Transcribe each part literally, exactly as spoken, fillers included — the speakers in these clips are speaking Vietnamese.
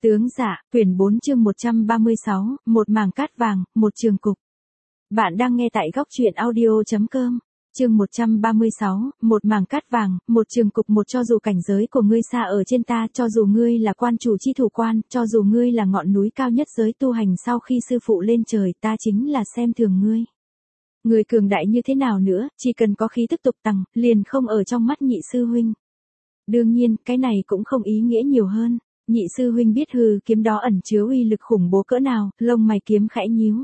Tướng dạ, quyển bốn chương một trăm ba mươi sáu, một mảng cát vàng, một trường cục. Bạn đang nghe tại góc truyện audio.com. Chương một trăm ba mươi sáu, một mảng cát vàng, một trường cục. Một cho dù cảnh giới của ngươi xa ở trên ta, cho dù ngươi là quan chủ chi thủ quan, cho dù ngươi là ngọn núi cao nhất giới tu hành sau khi sư phụ lên trời, ta chính là xem thường ngươi. Người cường đại như thế nào nữa, chỉ cần có khí tức tục tằng, liền không ở trong mắt nhị sư huynh. Đương nhiên, cái này cũng không ý nghĩa nhiều hơn. Nhị sư huynh biết hư kiếm đó ẩn chứa uy lực khủng bố cỡ nào, lông mày kiếm khẽ nhíu.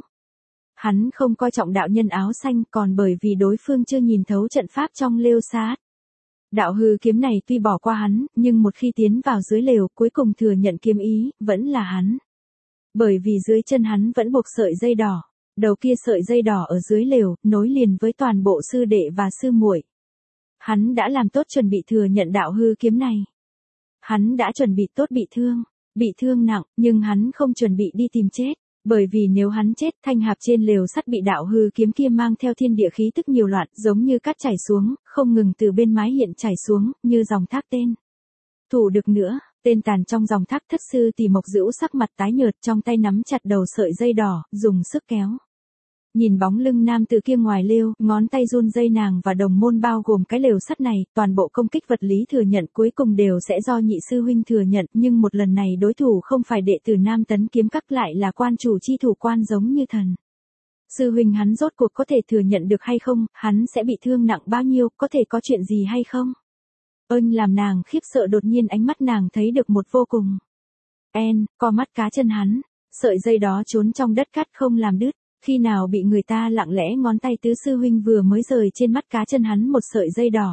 Hắn không coi trọng đạo nhân áo xanh, còn bởi vì đối phương chưa nhìn thấu trận pháp trong lêu sát. Đạo hư kiếm này tuy bỏ qua hắn, nhưng một khi tiến vào dưới lều, cuối cùng thừa nhận kiếm ý, vẫn là hắn. Bởi vì dưới chân hắn vẫn buộc sợi dây đỏ, đầu kia sợi dây đỏ ở dưới lều, nối liền với toàn bộ sư đệ và sư muội. Hắn đã làm tốt chuẩn bị thừa nhận đạo hư kiếm này. Hắn đã chuẩn bị tốt bị thương, bị thương nặng, nhưng hắn không chuẩn bị đi tìm chết, bởi vì nếu hắn chết, thanh hạp trên lều sắt bị đạo hư kiếm kia mang theo thiên địa khí tức nhiều loạn, giống như cát chảy xuống, không ngừng từ bên mái hiện chảy xuống, như dòng thác tên. Thủ được nữa, tên tàn trong dòng thác thất sư Tỷ Mộc Dữu sắc mặt tái nhợt, trong tay nắm chặt đầu sợi dây đỏ, dùng sức kéo. Nhìn bóng lưng nam từ kia ngoài lều, ngón tay run dây nàng và đồng môn bao gồm cái lều sắt này, toàn bộ công kích vật lý thừa nhận cuối cùng đều sẽ do nhị sư huynh thừa nhận, nhưng một lần này đối thủ không phải đệ tử Nam Tấn Kiếm Các, lại là quan chủ chi thủ quan giống như thần. Sư huynh hắn rốt cuộc có thể thừa nhận được hay không, hắn sẽ bị thương nặng bao nhiêu, có thể có chuyện gì hay không? Ơn làm nàng khiếp sợ, đột nhiên ánh mắt nàng thấy được một vô cùng. En, co mắt cá chân hắn, sợi dây đó trốn trong đất cát không làm đứt. Khi nào bị người ta lặng lẽ ngón tay tứ sư huynh vừa mới rời trên mắt cá chân hắn một sợi dây đỏ.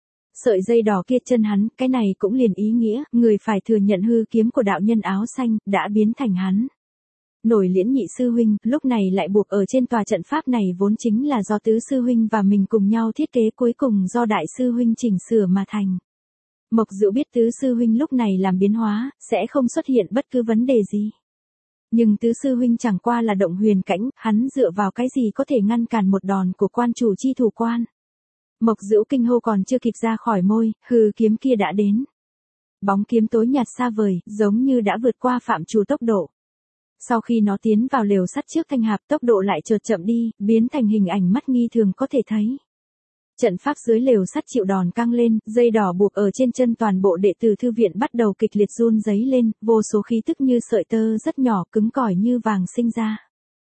Sợi dây đỏ kia chân hắn, cái này cũng liền ý nghĩa, người phải thừa nhận hư kiếm của đạo nhân áo xanh, đã biến thành hắn. Nổi liễn nhị sư huynh, lúc này lại buộc ở trên tòa trận pháp này vốn chính là do tứ sư huynh và mình cùng nhau thiết kế, cuối cùng do đại sư huynh chỉnh sửa mà thành. Mộc Dữu biết tứ sư huynh lúc này làm biến hóa, sẽ không xuất hiện bất cứ vấn đề gì. Nhưng tứ sư huynh chẳng qua là động huyền cảnh, hắn dựa vào cái gì có thể ngăn cản một đòn của quan chủ chi thủ quan. Mộc Dữu kinh hô còn chưa kịp ra khỏi môi, hư kiếm kia đã đến. Bóng kiếm tối nhạt xa vời, giống như đã vượt qua phạm trù tốc độ. Sau khi nó tiến vào lều sắt trước thanh hạp, tốc độ lại chợt chậm đi, biến thành hình ảnh mắt nghi thường có thể thấy. Trận pháp dưới lều sắt chịu đòn căng lên, dây đỏ buộc ở trên chân toàn bộ đệ tử thư viện bắt đầu kịch liệt run rẩy lên, vô số khí tức như sợi tơ rất nhỏ cứng cỏi như vàng sinh ra.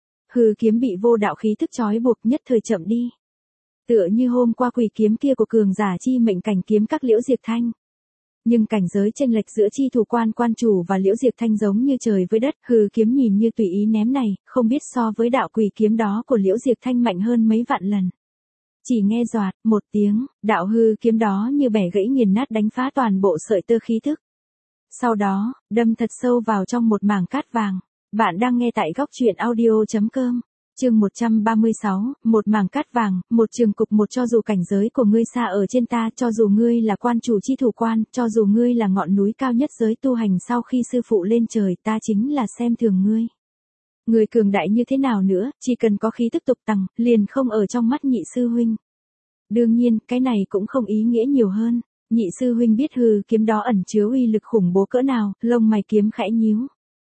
Hư kiếm bị vô đạo khí tức trói buộc, nhất thời chậm đi. Tựa như hôm qua quỷ kiếm kia của cường giả chi mệnh cảnh kiếm các Liễu Diệp Thanh. Nhưng cảnh giới chênh lệch giữa chi thủ quan quan chủ và Liễu Diệp Thanh giống như trời với đất, hư kiếm nhìn như tùy ý ném này, không biết so với đạo quỷ kiếm đó của Liễu Diệp Thanh mạnh hơn mấy vạn lần. Chỉ nghe doạt, một tiếng, đạo hư kiếm đó như bẻ gãy nghiền nát đánh phá toàn bộ sợi tơ khí thức. Sau đó, đâm thật sâu vào trong một mảng cát vàng. Bạn đang nghe tại góc truyện audio.com. Chương một trăm ba mươi sáu, một mảng cát vàng, một trường cục. Một cho dù cảnh giới của ngươi xa ở trên ta, cho dù ngươi là quan chủ chi thủ quan, cho dù ngươi là ngọn núi cao nhất giới tu hành sau khi sư phụ lên trời, ta chính là xem thường ngươi. Người cường đại như thế nào nữa, chỉ cần có khí tức tục tằng, liền không ở trong mắt nhị sư huynh. Đương nhiên, cái này cũng không ý nghĩa nhiều hơn. Nhị sư huynh biết hư kiếm đó ẩn chứa uy lực khủng bố cỡ nào, lông mày kiếm khẽ nhíu.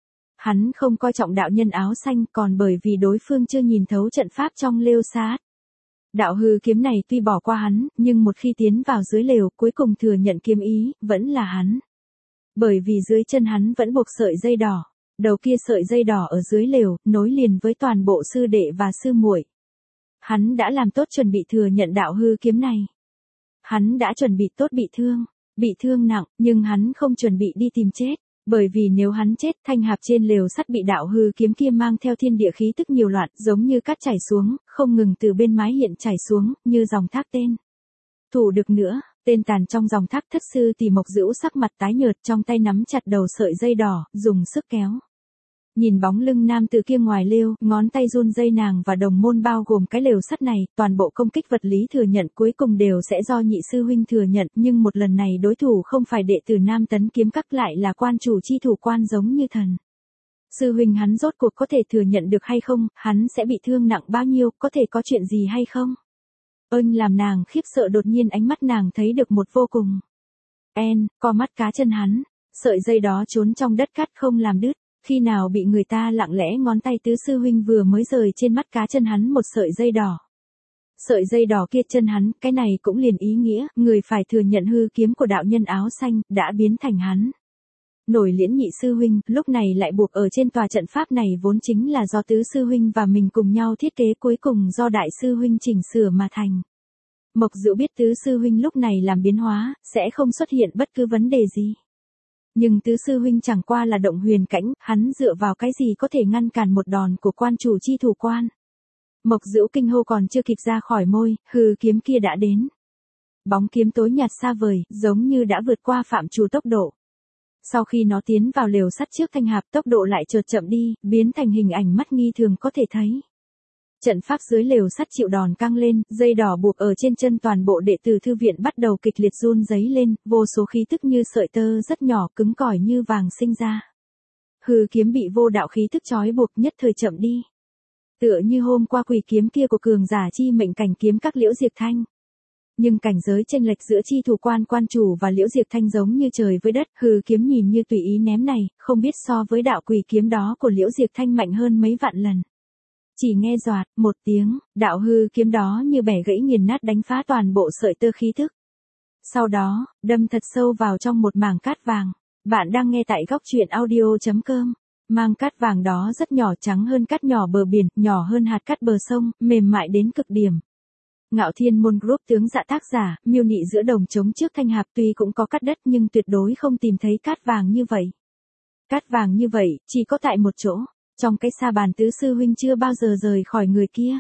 Hắn không coi trọng đạo nhân áo xanh, còn bởi vì đối phương chưa nhìn thấu trận pháp trong lêu sát. Đạo hư kiếm này tuy bỏ qua hắn, nhưng một khi tiến vào dưới lều, cuối cùng thừa nhận kiếm ý, vẫn là hắn. Bởi vì dưới chân hắn vẫn buộc sợi dây đỏ. Đầu kia sợi dây đỏ ở dưới lều, nối liền với toàn bộ sư đệ và sư muội. Hắn đã làm tốt chuẩn bị thừa nhận đạo hư kiếm này. Hắn đã chuẩn bị tốt bị thương, bị thương nặng, nhưng hắn không chuẩn bị đi tìm chết, bởi vì nếu hắn chết, thanh hạp trên lều sắt bị đạo hư kiếm kia mang theo thiên địa khí tức nhiều loạn, giống như cát chảy xuống, không ngừng từ bên mái hiện chảy xuống, như dòng thác tên. Thủ được nữa, tên tàn trong dòng thác thất sư Tỷ Mộc Dữu sắc mặt tái nhợt, trong tay nắm chặt đầu sợi dây đỏ, dùng sức kéo. Nhìn bóng lưng nam từ kia ngoài lều, ngón tay run dây nàng và đồng môn bao gồm cái lều sắt này, toàn bộ công kích vật lý thừa nhận cuối cùng đều sẽ do nhị sư huynh thừa nhận, nhưng một lần này đối thủ không phải đệ tử Nam Tấn Kiếm Các, lại là quan chủ chi thủ quan giống như thần. Sư huynh hắn rốt cuộc có thể thừa nhận được hay không, hắn sẽ bị thương nặng bao nhiêu, có thể có chuyện gì hay không? Ơn làm nàng khiếp sợ, đột nhiên ánh mắt nàng thấy được một vô cùng. En, co mắt cá chân hắn, Sợi dây đó trốn trong đất cát không làm đứt, khi nào bị người ta lặng lẽ ngón tay tứ sư huynh vừa mới rời trên mắt cá chân hắn một sợi dây đỏ. Sợi dây đỏ kia chân hắn, cái này cũng liền ý nghĩa, người phải thừa nhận hư kiếm của đạo nhân áo xanh, đã biến thành hắn. Nổi liễn nhị sư huynh, lúc này lại buộc ở trên tòa trận pháp này vốn chính là do tứ sư huynh và mình cùng nhau thiết kế, cuối cùng do đại sư huynh chỉnh sửa mà thành. Mộc Dữu biết tứ sư huynh lúc này làm biến hóa, sẽ không xuất hiện bất cứ vấn đề gì. Nhưng tứ sư huynh chẳng qua là động huyền cảnh, hắn dựa vào cái gì có thể ngăn cản một đòn của quan chủ chi thủ quan. Mộc Dữu kinh hô còn chưa kịp ra khỏi môi, hư kiếm kia đã đến. Bóng kiếm tối nhạt xa vời, giống như đã vượt qua phạm trù tốc độ. Sau khi nó tiến vào lều sắt trước thanh hạp, tốc độ lại chợt chậm đi, biến thành hình ảnh mắt nghi thường có thể thấy. Trận pháp dưới lều sắt chịu đòn căng lên, dây đỏ buộc ở trên chân toàn bộ đệ tử thư viện bắt đầu kịch liệt run rẩy lên, vô số khí tức như sợi tơ rất nhỏ cứng cỏi như vàng sinh ra. Hư kiếm bị vô đạo khí tức trói buộc nhất thời chậm đi. Tựa như hôm qua quỷ kiếm kia của cường giả chi mệnh cảnh kiếm các Liễu Diệp Thanh. Nhưng cảnh giới chênh lệch giữa chi thủ quan quan chủ và Liễu Diệp Thanh giống như trời với đất, hư kiếm nhìn như tùy ý ném này, không biết so với đạo quỷ kiếm đó của Liễu Diệp Thanh mạnh hơn mấy vạn lần. Chỉ nghe doạt, một tiếng, đạo hư kiếm đó như bẻ gãy nghiền nát đánh phá toàn bộ sợi tơ khí thức. Sau đó, đâm thật sâu vào trong một mảng cát vàng. Bạn đang nghe tại góc truyện audio chấm com. Mảng cát vàng đó rất nhỏ, trắng hơn cát nhỏ bờ biển, nhỏ hơn hạt cát bờ sông, mềm mại đến cực điểm. Ngạo Thiên Môn Group tướng dạ tác giả, miêu nị giữa đồng trống trước thanh hạp tuy cũng có cát đất nhưng tuyệt đối không tìm thấy cát vàng như vậy. Cát vàng như vậy, chỉ có tại một chỗ. Trong cái sa bàn tứ sư huynh chưa bao giờ rời khỏi người kia.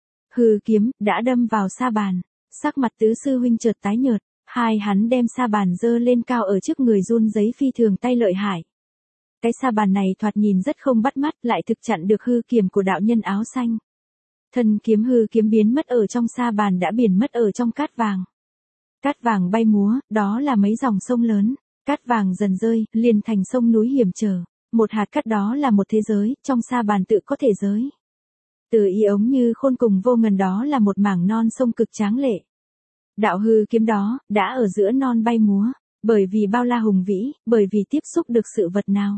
Hư kiếm, đã đâm vào sa bàn. Sắc mặt tứ sư huynh chợt tái nhợt, hai hắn đem sa bàn dơ lên cao ở trước người run rẩy phi thường tay lợi hại. Cái sa bàn này thoạt nhìn rất không bắt mắt, lại thực chặn được hư kiếm của đạo nhân áo xanh. Thân kiếm hư kiếm biến mất ở trong sa bàn đã biến mất ở trong cát vàng. Cát vàng bay múa, đó là mấy dòng sông lớn. Cát vàng dần rơi, liền thành sông núi hiểm trở. Một hạt cát đó là một thế giới, trong sa bàn tự có thể giới. Từ y ống như khôn cùng vô ngần đó là một mảng non sông cực tráng lệ. Đạo hư kiếm đó, đã ở giữa non bay múa, bởi vì bao la hùng vĩ, bởi vì tiếp xúc được sự vật nào.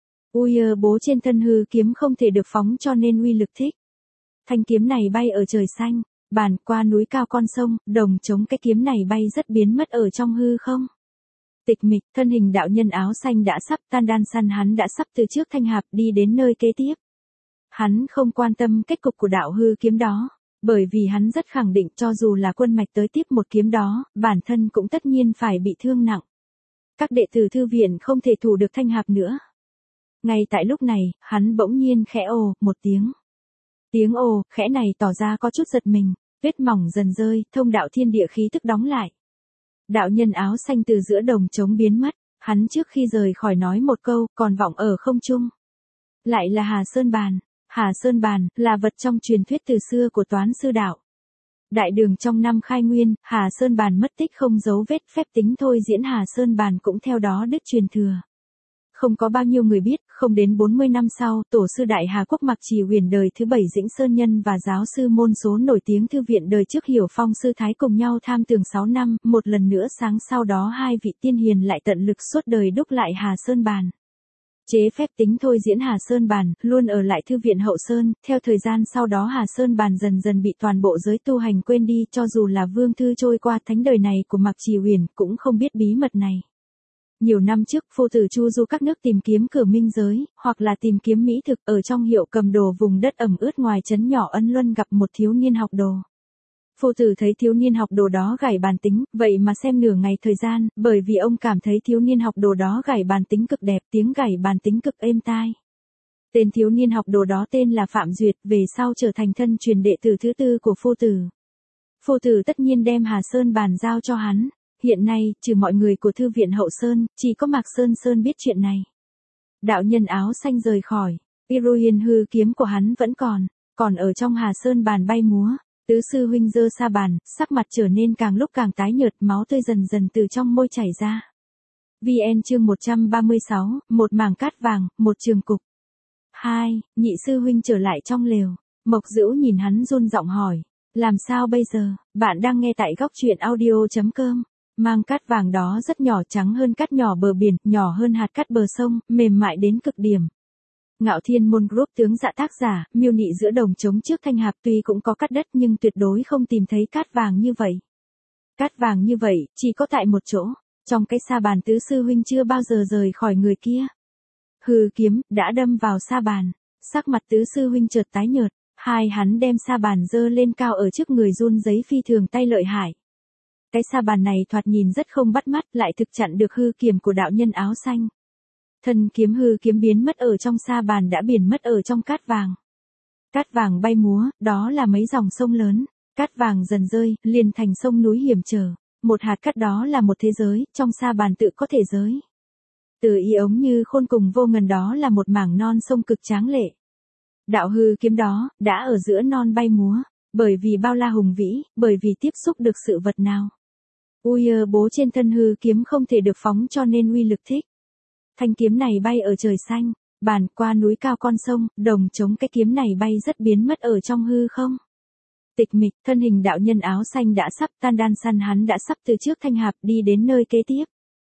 Ui ơ bố trên thân hư kiếm không thể được phóng cho nên uy lực thích. Thanh kiếm này bay ở trời xanh, bàn qua núi cao con sông, đồng chống cái kiếm này bay rất biến mất ở trong hư không. Tịch mịch, thân hình đạo nhân áo xanh đã sắp tan đan săn hắn đã sắp từ trước thanh hạp đi đến nơi kế tiếp. Hắn không quan tâm kết cục của đạo hư kiếm đó, bởi vì hắn rất khẳng định cho dù là quân mạch tới tiếp một kiếm đó, bản thân cũng tất nhiên phải bị thương nặng. Các đệ tử thư viện không thể thủ được thanh hạp nữa. Ngay tại lúc này, hắn bỗng nhiên khẽ ồ, một tiếng. Tiếng ồ, khẽ này tỏ ra có chút giật mình, vết mỏng dần rơi, thông đạo thiên địa khí tức đóng lại. Đạo nhân áo xanh từ giữa đồng trống biến mất, hắn trước khi rời khỏi nói một câu, còn vọng ở không trung. Lại là Hà Sơn Bàn. Hà Sơn Bàn, là vật trong truyền thuyết từ xưa của Toán Sư Đạo. Đại đường trong năm khai nguyên, Hà Sơn Bàn mất tích không dấu vết, phép tính thôi diễn Hà Sơn Bàn cũng theo đó đứt truyền thừa. Không có bao nhiêu người biết, không đến bốn mươi năm sau, tổ sư Đại Hà Quốc Mạc Trì Huyền đời thứ bảy Dĩnh Sơn Nhân và giáo sư môn số nổi tiếng thư viện đời trước Hiểu Phong Sư Thái cùng nhau tham tường sáu năm, một lần nữa sáng sau đó hai vị tiên hiền lại tận lực suốt đời đúc lại Hà Sơn Bàn. Chế phép tính thôi diễn Hà Sơn Bàn, luôn ở lại thư viện Hậu Sơn, theo thời gian sau đó Hà Sơn Bàn dần dần bị toàn bộ giới tu hành quên đi, cho dù là vương thư trôi qua thánh đời này của Mạc Trì Huyền cũng không biết bí mật này. Nhiều năm trước, phu tử chu du các nước tìm kiếm cửa minh giới, hoặc là tìm kiếm mỹ thực, ở trong hiệu cầm đồ vùng đất ẩm ướt ngoài trấn nhỏ Ân Luân gặp một thiếu niên học đồ. Phu tử thấy thiếu niên học đồ đó gảy bàn tính, vậy mà xem nửa ngày thời gian, bởi vì ông cảm thấy thiếu niên học đồ đó gảy bàn tính cực đẹp, tiếng gảy bàn tính cực êm tai. Tên thiếu niên học đồ đó tên là Phạm Duyệt, về sau trở thành thân truyền đệ tử thứ tư của phu tử. Phu tử tất nhiên đem Hà Sơn Bàn giao cho hắn. Hiện nay, trừ mọi người của thư viện Hậu Sơn, chỉ có Mạc Sơn Sơn biết chuyện này. Đạo nhân áo xanh rời khỏi, Iruyen hư kiếm của hắn vẫn còn, còn ở trong Hà Sơn Bàn bay múa. Tứ sư huynh giơ sa bàn, sắc mặt trở nên càng lúc càng tái nhợt, máu tươi dần dần từ trong môi chảy ra. vê en chương một trăm ba mươi sáu, một mảng cát vàng, một trường cục. hai, nhị sư huynh trở lại trong lều. Mộc Dữu nhìn hắn run giọng hỏi, làm sao bây giờ? Bạn đang nghe tại góc truyện audio chấm com. Mang cát vàng đó rất nhỏ, trắng hơn cát nhỏ bờ biển, nhỏ hơn hạt cát bờ sông, mềm mại đến cực điểm. Ngạo Thiên Môn Group tướng dạ tác giả, miêu nị giữa đồng trống trước thanh hạp, tuy cũng có cát đất nhưng tuyệt đối không tìm thấy cát vàng như vậy. Cát vàng như vậy, chỉ có tại một chỗ, trong cái sa bàn tứ sư huynh chưa bao giờ rời khỏi người kia. Hư kiếm, đã đâm vào sa bàn, sắc mặt tứ sư huynh chợt tái nhợt, hai hắn đem sa bàn giơ lên cao ở trước người run giấy phi thường tay lợi hại. Cái sa bàn này thoạt nhìn rất không bắt mắt, lại thực chặn được hư kiếm của đạo nhân áo xanh. Thân kiếm hư kiếm biến mất ở trong sa bàn đã biến mất ở trong cát vàng. Cát vàng bay múa, đó là mấy dòng sông lớn, cát vàng dần rơi, liền thành sông núi hiểm trở. Một hạt cát đó là một thế giới, trong sa bàn tự có thể giới. Từ y ống như khôn cùng vô ngần đó là một mảng non sông cực tráng lệ. Đạo hư kiếm đó, đã ở giữa non bay múa, bởi vì bao la hùng vĩ, bởi vì tiếp xúc được sự vật nào. Ui ơ bố trên thân hư kiếm không thể được phóng cho nên uy lực thích. Thanh kiếm này bay ở trời xanh, bàn qua núi cao con sông, đồng chống cái kiếm này bay rất biến mất ở trong hư không. Tịch mịch, thân hình đạo nhân áo xanh đã sắp tan đan săn hắn đã sắp từ trước thanh hạp đi đến nơi kế tiếp.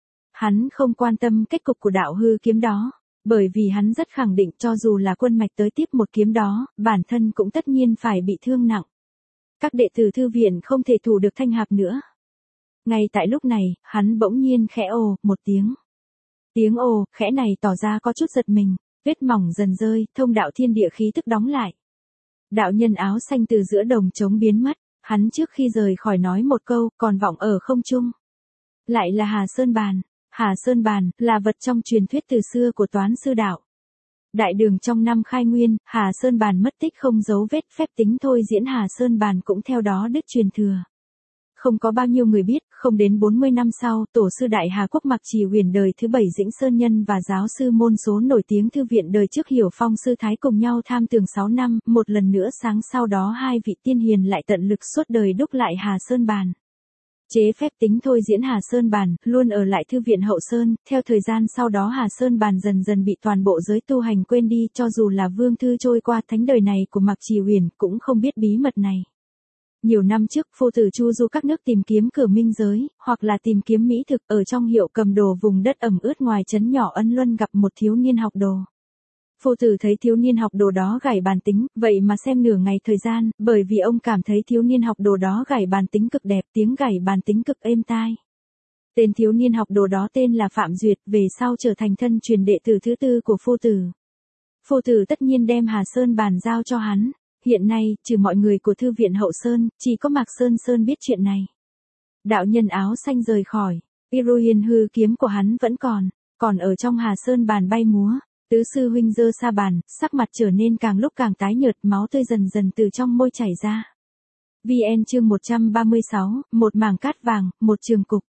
Hắn không quan tâm kết cục của đạo hư kiếm đó, bởi vì hắn rất khẳng định cho dù là quân mạch tới tiếp một kiếm đó, bản thân cũng tất nhiên phải bị thương nặng. Các đệ tử thư viện không thể thủ được thanh hạp nữa. Ngay tại lúc này, hắn bỗng nhiên khẽ ồ, một tiếng. Tiếng ồ, khẽ này tỏ ra có chút giật mình, vết mỏng dần rơi, thông đạo thiên địa khí tức đóng lại. Đạo nhân áo xanh từ giữa đồng trống biến mất, hắn trước khi rời khỏi nói một câu, còn vọng ở không trung. Lại là Hà Sơn Bàn. Hà Sơn Bàn, là vật trong truyền thuyết từ xưa của Toán Sư Đạo. Đại đường trong năm khai nguyên, Hà Sơn Bàn mất tích không dấu vết, phép tính thôi diễn Hà Sơn Bàn cũng theo đó đứt truyền thừa. Không có bao nhiêu người biết, không đến bốn mươi năm sau, tổ sư Đại Hà Quốc Mạc Trì Huyền đời thứ bảy Dĩnh Sơn Nhân và giáo sư môn số nổi tiếng thư viện đời trước Hiểu Phong Sư Thái cùng nhau tham tường sáu năm, một lần nữa sáng sau đó hai vị tiên hiền lại tận lực suốt đời đúc lại Hà Sơn Bàn. Chế phép tính thôi diễn Hà Sơn Bàn, luôn ở lại thư viện Hậu Sơn, theo thời gian sau đó Hà Sơn Bàn dần dần bị toàn bộ giới tu hành quên đi, cho dù là Vương Thư trôi qua thánh đời này của Mạc Trì Huyền cũng không biết bí mật này. Nhiều năm trước, phu tử chu du các nước tìm kiếm cửa minh giới, hoặc là tìm kiếm mỹ thực, ở trong hiệu cầm đồ vùng đất ẩm ướt ngoài trấn nhỏ Ân Luân gặp một thiếu niên học đồ. Phu tử thấy thiếu niên học đồ đó gảy bàn tính, vậy mà xem nửa ngày thời gian, bởi vì ông cảm thấy thiếu niên học đồ đó gảy bàn tính cực đẹp, tiếng gảy bàn tính cực êm tai. Tên thiếu niên học đồ đó tên là Phạm Duyệt, về sau trở thành thân truyền đệ tử thứ tư của phu tử. Phu tử tất nhiên đem Hà Sơn Bàn giao cho hắn. Hiện nay, trừ mọi người của thư viện Hậu Sơn, chỉ có Mạc Sơn Sơn biết chuyện này. Đạo nhân áo xanh rời khỏi, Iruyen hư kiếm của hắn vẫn còn, còn ở trong Hà Sơn Bàn bay múa. Tứ sư huynh giơ sa bàn, sắc mặt trở nên càng lúc càng tái nhợt, máu tươi dần dần từ trong môi chảy ra. vê en chương một trăm ba mươi sáu, một mảng cát vàng, một trường cục.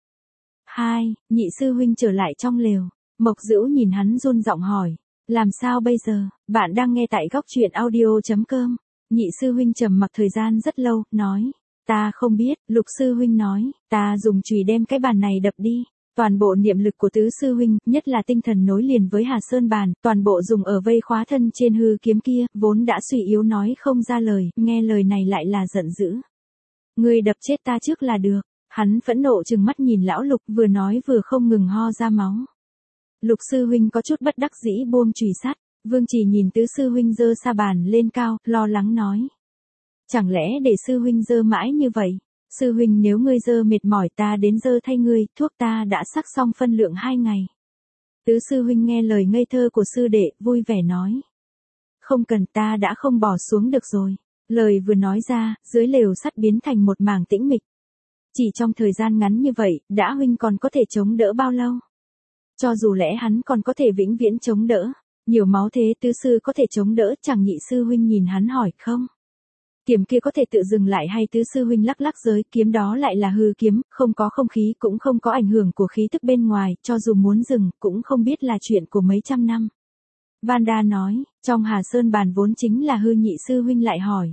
hai, nhị sư huynh trở lại trong lều. Mộc Dữu nhìn hắn run giọng hỏi, làm sao bây giờ? Bạn đang nghe tại góc truyện audio chấm com. Nhị sư huynh trầm mặc thời gian rất lâu, nói, ta không biết. Lục sư huynh nói, ta dùng chùy đem cái bàn này đập đi. Toàn bộ niệm lực của tứ sư huynh, nhất là tinh thần nối liền với Hà Sơn Bàn, toàn bộ dùng ở vây khóa thân trên hư kiếm kia, vốn đã suy yếu nói không ra lời, nghe lời này lại là giận dữ. Ngươi đập chết ta trước là được. Hắn phẫn nộ trừng mắt nhìn lão Lục, vừa nói vừa không ngừng ho ra máu. Lục sư huynh có chút bất đắc dĩ buông chùy sắt. Vương Chỉ nhìn tứ sư huynh giơ sa bàn lên cao, lo lắng nói. Chẳng lẽ để sư huynh giơ mãi như vậy? Sư huynh nếu ngươi giơ mệt mỏi ta đến giơ thay ngươi, thuốc ta đã sắc xong phân lượng hai ngày. Tứ sư huynh nghe lời ngây thơ của sư đệ, vui vẻ nói. Không cần, ta đã không bỏ xuống được rồi. Lời vừa nói ra, dưới lều sắt biến thành một mảng tĩnh mịch. Chỉ trong thời gian ngắn như vậy, đã huynh còn có thể chống đỡ bao lâu? Cho dù lẽ hắn còn có thể vĩnh viễn chống đỡ. Nhiều máu thế tứ sư có thể chống đỡ, chẳng nhị sư huynh nhìn hắn hỏi không? Kiếm kia có thể tự dừng lại hay tứ sư huynh lắc lắc giới, kiếm đó lại là hư kiếm, không có không khí cũng không có ảnh hưởng của khí tức bên ngoài, cho dù muốn dừng, cũng không biết là chuyện của mấy trăm năm. Vanda nói, trong Hà Sơn Bàn vốn chính là hư, nhị sư huynh lại hỏi.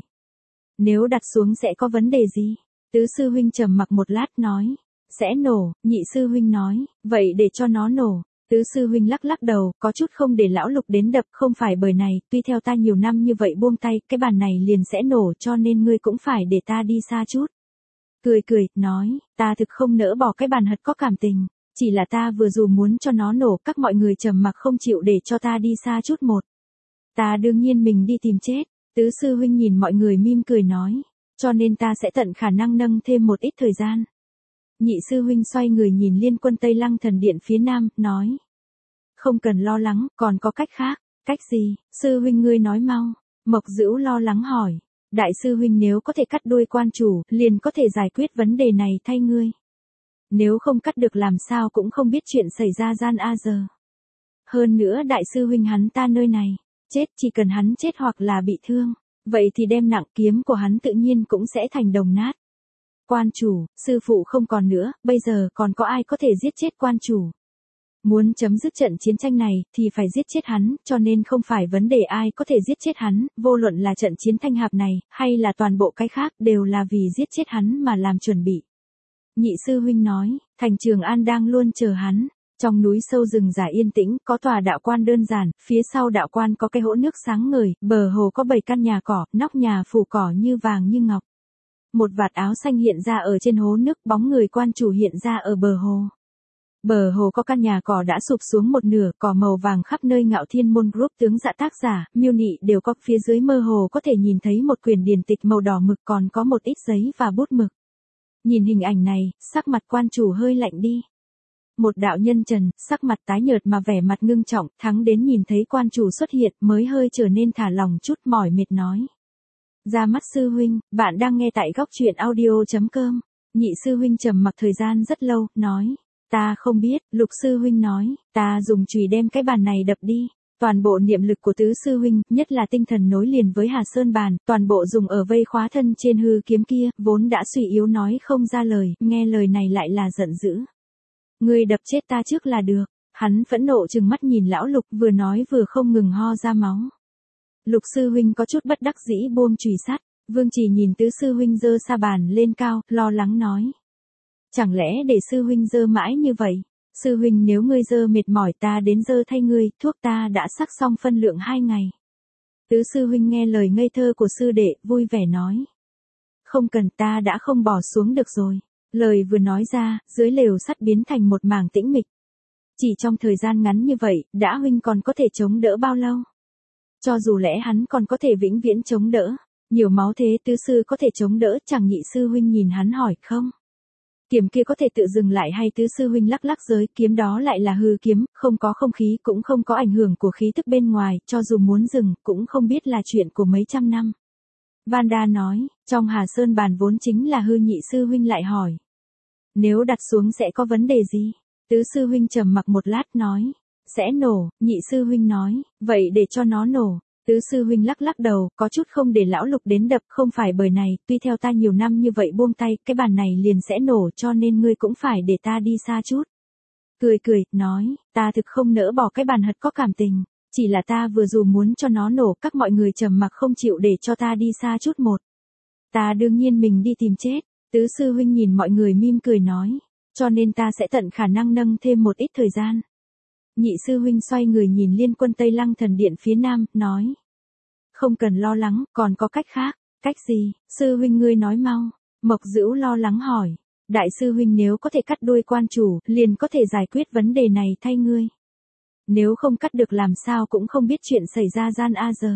Nếu đặt xuống sẽ có vấn đề gì? Tứ sư huynh trầm mặc một lát nói, sẽ nổ. Nhị sư huynh nói, vậy để cho nó nổ. Tứ sư huynh lắc lắc đầu, có chút không để lão Lục đến đập, không phải bởi này, tuy theo ta nhiều năm như vậy buông tay, cái bàn này liền sẽ nổ, cho nên ngươi cũng phải để ta đi xa chút. Cười cười, nói, ta thực không nỡ bỏ cái bàn hật có cảm tình, chỉ là ta vừa dù muốn cho nó nổ, các mọi người trầm mặc không chịu để cho ta đi xa chút một. Ta đương nhiên mình đi tìm chết, tứ sư huynh nhìn mọi người mỉm cười nói, cho nên ta sẽ tận khả năng nâng thêm một ít thời gian. Nhị sư huynh xoay người nhìn Liên Quân Tây Lăng Thần Điện phía nam, nói, không cần lo lắng, còn có cách khác. Cách gì, sư huynh ngươi nói mau. Mộc Dữu lo lắng hỏi. Đại sư huynh nếu có thể cắt đuôi quan chủ, liền có thể giải quyết vấn đề này thay ngươi. Nếu không cắt được làm sao cũng không biết chuyện xảy ra gian a giờ. Hơn nữa đại sư huynh hắn ta nơi này, chết chỉ cần hắn chết hoặc là bị thương, vậy thì đem nặng kiếm của hắn tự nhiên cũng sẽ thành đồng nát. Quan chủ, sư phụ không còn nữa, bây giờ còn có ai có thể giết chết quan chủ. Muốn chấm dứt trận chiến tranh này, thì phải giết chết hắn, cho nên không phải vấn đề ai có thể giết chết hắn, vô luận là trận chiến thanh hạp này, hay là toàn bộ cái khác, đều là vì giết chết hắn mà làm chuẩn bị. Nhị sư huynh nói, thành Trường An đang luôn chờ hắn. Trong núi sâu rừng già yên tĩnh, có tòa đạo quan đơn giản, phía sau đạo quan có cái hỗ nước sáng ngời, bờ hồ có bảy căn nhà cỏ, nóc nhà phủ cỏ như vàng như ngọc. Một vạt áo xanh hiện ra ở trên hố nước, bóng người quan chủ hiện ra ở bờ hồ. Bờ hồ có căn nhà cỏ đã sụp xuống một nửa, cỏ màu vàng khắp nơi. Ngạo Thiên Môn Group tướng dạ tác giả, miêu nị đều có, phía dưới mơ hồ có thể nhìn thấy một quyển điển tịch màu đỏ mực, còn có một ít giấy và bút mực. Nhìn hình ảnh này, sắc mặt quan chủ hơi lạnh đi. Một đạo nhân trần, sắc mặt tái nhợt mà vẻ mặt ngưng trọng, thắng đến nhìn thấy quan chủ xuất hiện, mới hơi trở nên thả lòng chút, mỏi mệt nói. Ra mắt sư huynh, bạn đang nghe tại góc truyện audio chấm com. Nhị sư huynh trầm mặc thời gian rất lâu, nói. Ta không biết, lục sư huynh nói, ta dùng chùy đem cái bàn này đập đi. Toàn bộ niệm lực của tứ sư huynh, nhất là tinh thần nối liền với Hà Sơn bàn, toàn bộ dùng ở vây khóa thân trên hư kiếm kia, vốn đã suy yếu nói không ra lời, nghe lời này lại là giận dữ. Ngươi đập chết ta trước là được. Hắn phẫn nộ trừng mắt nhìn lão Lục, vừa nói vừa không ngừng ho ra máu. Lục sư huynh có chút bất đắc dĩ buông chùy sắt, Vương Chỉ nhìn tứ sư huynh giơ sa bàn lên cao, lo lắng nói. Chẳng lẽ để sư huynh giơ mãi như vậy? Sư huynh nếu ngươi giơ mệt mỏi ta đến giơ thay ngươi, thuốc ta đã sắc xong phân lượng hai ngày. Tứ sư huynh nghe lời ngây thơ của sư đệ, vui vẻ nói. Không cần, ta đã không bỏ xuống được rồi. Lời vừa nói ra, dưới lều sắt biến thành một mảng tĩnh mịch. Chỉ trong thời gian ngắn như vậy, đã huynh còn có thể chống đỡ bao lâu? Cho dù lẽ hắn còn có thể vĩnh viễn chống đỡ, nhiều máu thế tứ sư có thể chống đỡ, chẳng nhị sư huynh nhìn hắn hỏi không? Kiếm kia có thể tự dừng lại hay tứ sư huynh lắc lắc giới, kiếm đó lại là hư kiếm, không có không khí cũng không có ảnh hưởng của khí tức bên ngoài, cho dù muốn dừng, cũng không biết là chuyện của mấy trăm năm. Vanda nói, trong Hà Sơn bàn vốn chính là hư, nhị sư huynh lại hỏi. Nếu đặt xuống sẽ có vấn đề gì? Tứ sư huynh trầm mặc một lát nói. Sẽ nổ, nhị sư huynh nói, vậy để cho nó nổ. Tứ sư huynh lắc lắc đầu, có chút không để lão Lục đến đập, không phải bởi này, tuy theo ta nhiều năm như vậy buông tay, cái bàn này liền sẽ nổ, cho nên ngươi cũng phải để ta đi xa chút. Cười cười, nói, ta thực không nỡ bỏ cái bàn hật có cảm tình, chỉ là ta vừa dù muốn cho nó nổ, các mọi người trầm mặc không chịu để cho ta đi xa chút một. Ta đương nhiên mình đi tìm chết. Tứ sư huynh nhìn mọi người mỉm cười nói, cho nên ta sẽ tận khả năng nâng thêm một ít thời gian. Nhị sư huynh xoay người nhìn Liên Quân Tây Lăng Thần Điện phía nam, nói. Không cần lo lắng, còn có cách khác. Cách gì, sư huynh ngươi nói mau. Mộc Dữu lo lắng hỏi. Đại sư huynh nếu có thể cắt đuôi quan chủ, liền có thể giải quyết vấn đề này thay ngươi. Nếu không cắt được làm sao cũng không biết chuyện xảy ra gian a giờ.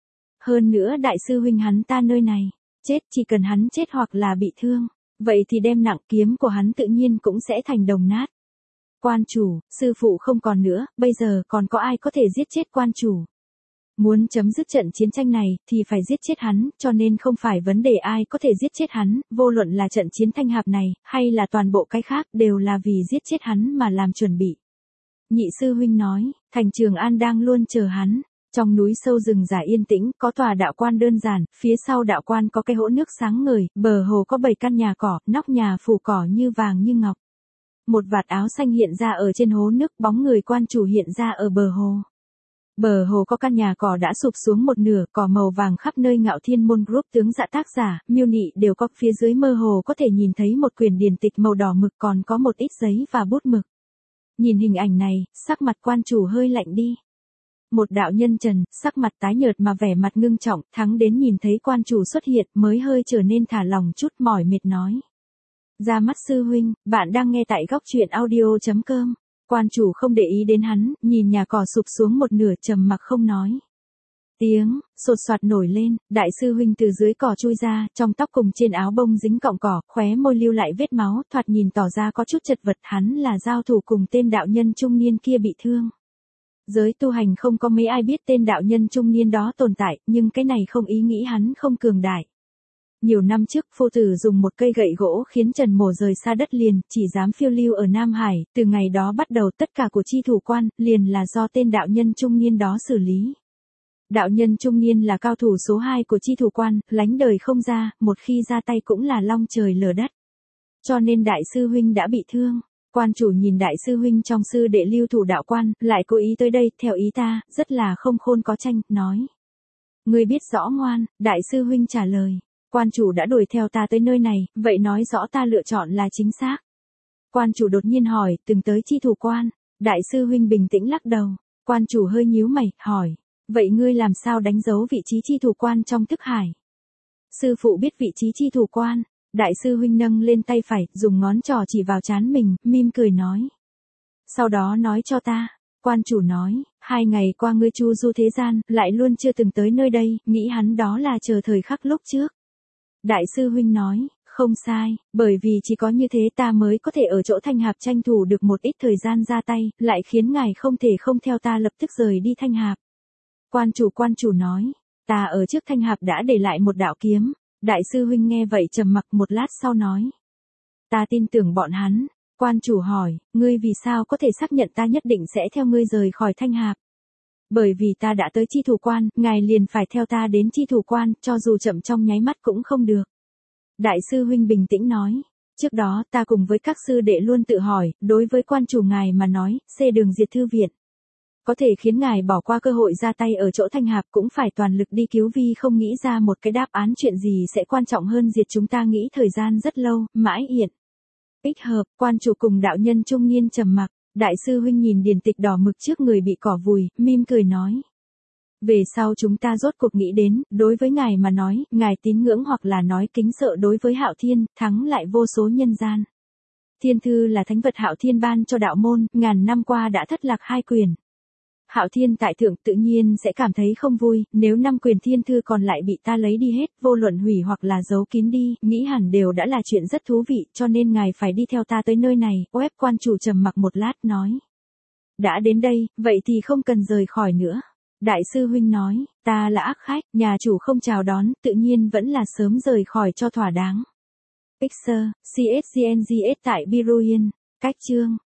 Hơn nữa đại sư huynh hắn ta nơi này, chết chỉ cần hắn chết hoặc là bị thương, vậy thì đem nặng kiếm của hắn tự nhiên cũng sẽ thành đồng nát. Quan chủ, sư phụ không còn nữa, bây giờ còn có ai có thể giết chết quan chủ. Muốn chấm dứt trận chiến tranh này, thì phải giết chết hắn, cho nên không phải vấn đề ai có thể giết chết hắn, vô luận là trận chiến thanh hạp này, hay là toàn bộ cái khác, đều là vì giết chết hắn mà làm chuẩn bị. Nhị sư huynh nói, thành Trường An đang luôn chờ hắn. Trong núi sâu rừng già yên tĩnh, có tòa đạo quan đơn giản, phía sau đạo quan có cái hỗ nước sáng ngời, bờ hồ có bảy căn nhà cỏ, nóc nhà phủ cỏ như vàng như ngọc. Một vạt áo xanh hiện ra ở trên hố nước, bóng người quan chủ hiện ra ở bờ hồ. Bờ hồ có căn nhà cỏ đã sụp xuống một nửa, cỏ màu vàng khắp nơi. Ngạo Thiên Môn Group tướng dạ tác giả, miêu nị đều có, phía dưới mơ hồ có thể nhìn thấy một quyển điển tịch màu đỏ mực, còn có một ít giấy và bút mực. Nhìn hình ảnh này, sắc mặt quan chủ hơi lạnh đi. Một đạo nhân trần, sắc mặt tái nhợt mà vẻ mặt ngưng trọng, thắng đến nhìn thấy quan chủ xuất hiện, mới hơi trở nên thả lòng chút, mỏi mệt nói. Ra mắt sư huynh, bạn đang nghe tại góc truyện audio.com. Quan chủ không để ý đến hắn, nhìn nhà cỏ sụp xuống một nửa trầm mặc không nói. Tiếng, sột soạt nổi lên, đại sư huynh từ dưới cỏ chui ra, trong tóc cùng trên áo bông dính cọng cỏ, khóe môi lưu lại vết máu, thoạt nhìn tỏ ra có chút chật vật, hắn là giao thủ cùng tên đạo nhân trung niên kia bị thương. Giới tu hành không có mấy ai biết tên đạo nhân trung niên đó tồn tại, nhưng cái này không ý nghĩ hắn không cường đại. Nhiều năm trước, phu tử dùng một cây gậy gỗ khiến Trần Mổ rời xa đất liền, chỉ dám phiêu lưu ở Nam Hải, từ ngày đó bắt đầu tất cả của chi thủ quan, liền là do tên đạo nhân trung niên đó xử lý. Đạo nhân trung niên là cao thủ số hai của chi thủ quan, lánh đời không ra, một khi ra tay cũng là long trời lở đất. Cho nên đại sư huynh đã bị thương. Quan chủ nhìn đại sư huynh trong sư đệ lưu thủ đạo quan, lại cố ý tới đây, theo ý ta, rất là không khôn có tranh, nói. Ngươi biết rõ ngoan, đại sư huynh trả lời. Quan chủ đã đuổi theo ta tới nơi này, vậy nói rõ ta lựa chọn là chính xác. Quan chủ đột nhiên hỏi, từng tới chi thủ quan. Đại sư huynh bình tĩnh lắc đầu. Quan chủ hơi nhíu mày, hỏi. Vậy ngươi làm sao đánh dấu vị trí chi thủ quan trong thức hải? Sư phụ biết vị trí chi thủ quan. Đại sư huynh nâng lên tay phải, dùng ngón trỏ chỉ vào trán mình, mỉm cười nói. Sau đó nói cho ta. Quan chủ nói, hai ngày qua ngươi chu du thế gian, lại luôn chưa từng tới nơi đây, nghĩ hắn đó là chờ thời khắc lúc trước. Đại sư huynh nói, không sai, bởi vì chỉ có như thế ta mới có thể ở chỗ Thanh Hạp tranh thủ được một ít thời gian ra tay, lại khiến ngài không thể không theo ta lập tức rời đi Thanh Hạp. Quan chủ quan chủ nói, ta ở trước Thanh Hạp đã để lại một đạo kiếm. Đại sư huynh nghe vậy trầm mặc một lát sau nói. Ta tin tưởng bọn hắn. Quan chủ hỏi, ngươi vì sao có thể xác nhận ta nhất định sẽ theo ngươi rời khỏi Thanh Hạp? Bởi vì ta đã tới chi thủ quan, ngài liền phải theo ta đến chi thủ quan, cho dù chậm trong nháy mắt cũng không được. Đại sư huynh bình tĩnh nói. Trước đó ta cùng với các sư đệ luôn tự hỏi, đối với quan chủ ngài mà nói, xê đường diệt thư viện. Có thể khiến ngài bỏ qua cơ hội ra tay ở chỗ Thanh Hạp cũng phải toàn lực đi cứu vi không nghĩ ra một cái đáp án chuyện gì sẽ quan trọng hơn diệt chúng ta nghĩ thời gian rất lâu, mãi hiện. Ích hợp, quan chủ cùng đạo nhân trung niên trầm mặc, đại sư huynh nhìn điển tịch đỏ mực trước người bị cỏ vùi, mỉm cười nói. Về sau chúng ta rốt cuộc nghĩ đến, đối với ngài mà nói, ngài tín ngưỡng hoặc là nói kính sợ đối với Hạo Thiên, thắng lại vô số nhân gian. Thiên thư là thánh vật Hạo Thiên ban cho đạo môn, ngàn năm qua đã thất lạc hai quyền. Hạo Thiên tại thượng tự nhiên sẽ cảm thấy không vui, nếu năm quyền thiên thư còn lại bị ta lấy đi hết, vô luận hủy hoặc là giấu kín đi, nghĩ hẳn đều đã là chuyện rất thú vị, cho nên ngài phải đi theo ta tới nơi này, Oép quan chủ trầm mặc một lát nói. Đã đến đây, vậy thì không cần rời khỏi nữa. Đại sư huynh nói, ta là ác khách, nhà chủ không chào đón, tự nhiên vẫn là sớm rời khỏi cho thỏa đáng. Pixar, xê ét giê en giê ét tại Biruyen, cách chương.